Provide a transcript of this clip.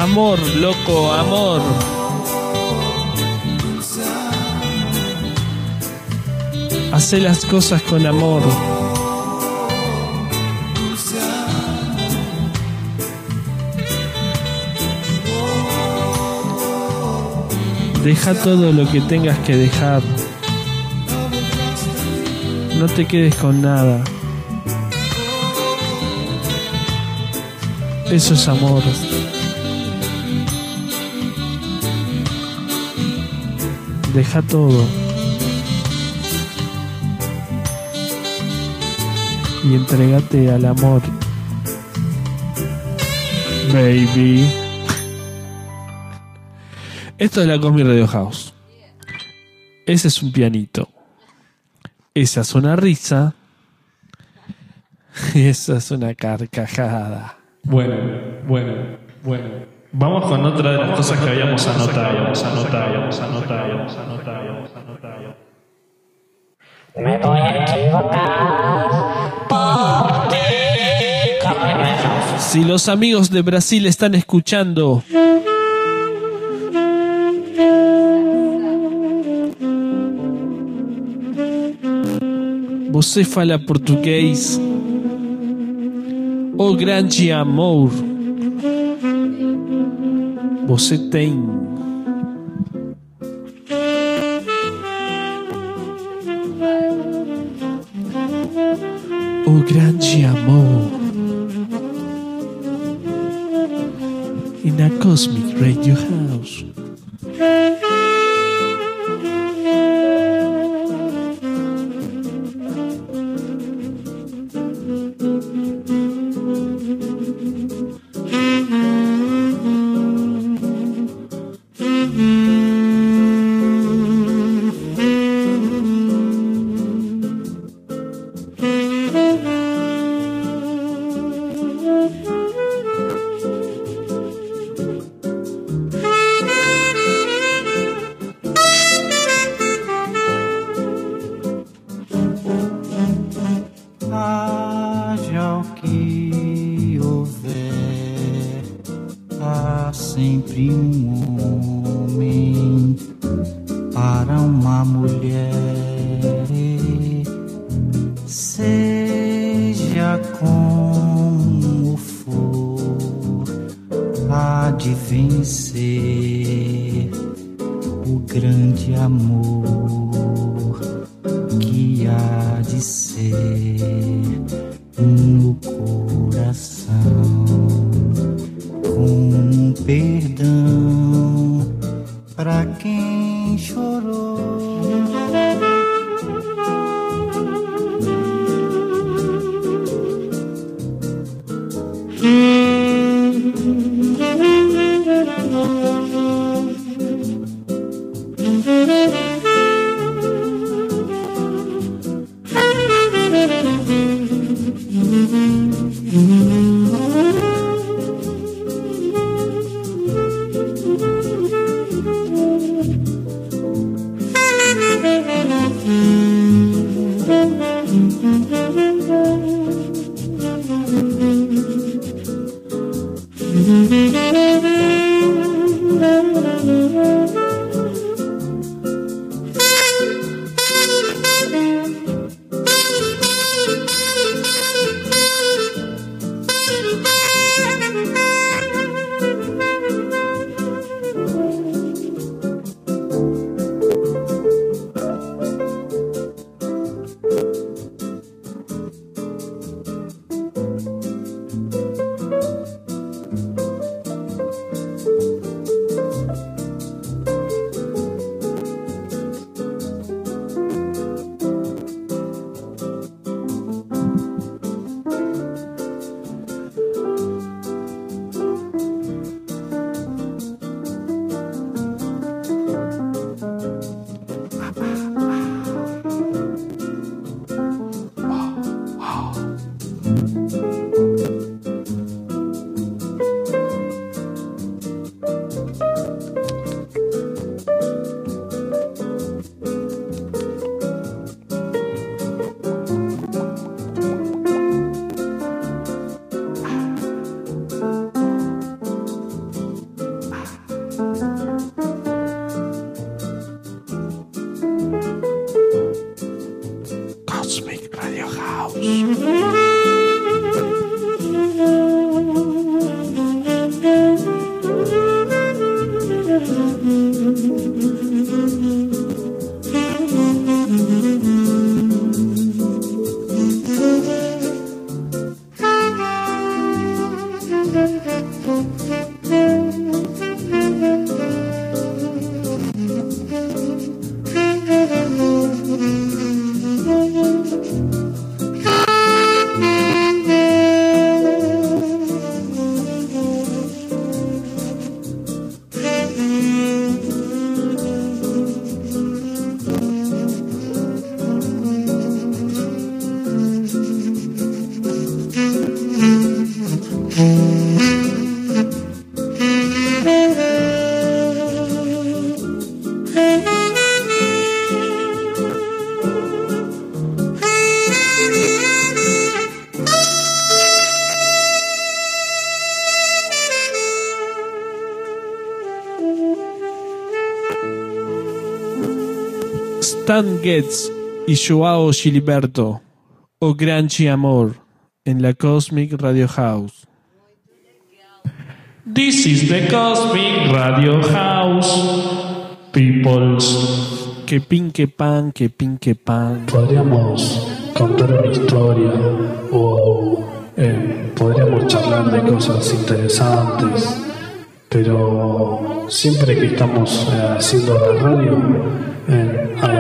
Amor, loco, amor. Hacé las cosas con amor. Deja todo lo que tengas que dejar. No te quedes con nada. Eso es amor. Deja todo. Y entrégate al amor. Baby. Esto es la Cosmic Radio House. Ese es un pianito. Esa es una risa. Y esa es una carcajada. Bueno. Vamos con otra de las cosas que habíamos anotado. Me voy a equivocar por ti. Si los amigos de Brasil están escuchando, você fala português? O grande amor você tem. O grande amor e na Cosmic Radio House. House. Stan Getz y Joao Gilberto, O Grande Amor, en la Cosmic Radio House. This is the Cosmic Radio House, peoples. Que pinque pan, que pinque pan. Podríamos contar una historia o podríamos charlar de cosas interesantes, pero siempre que estamos haciendo la radio,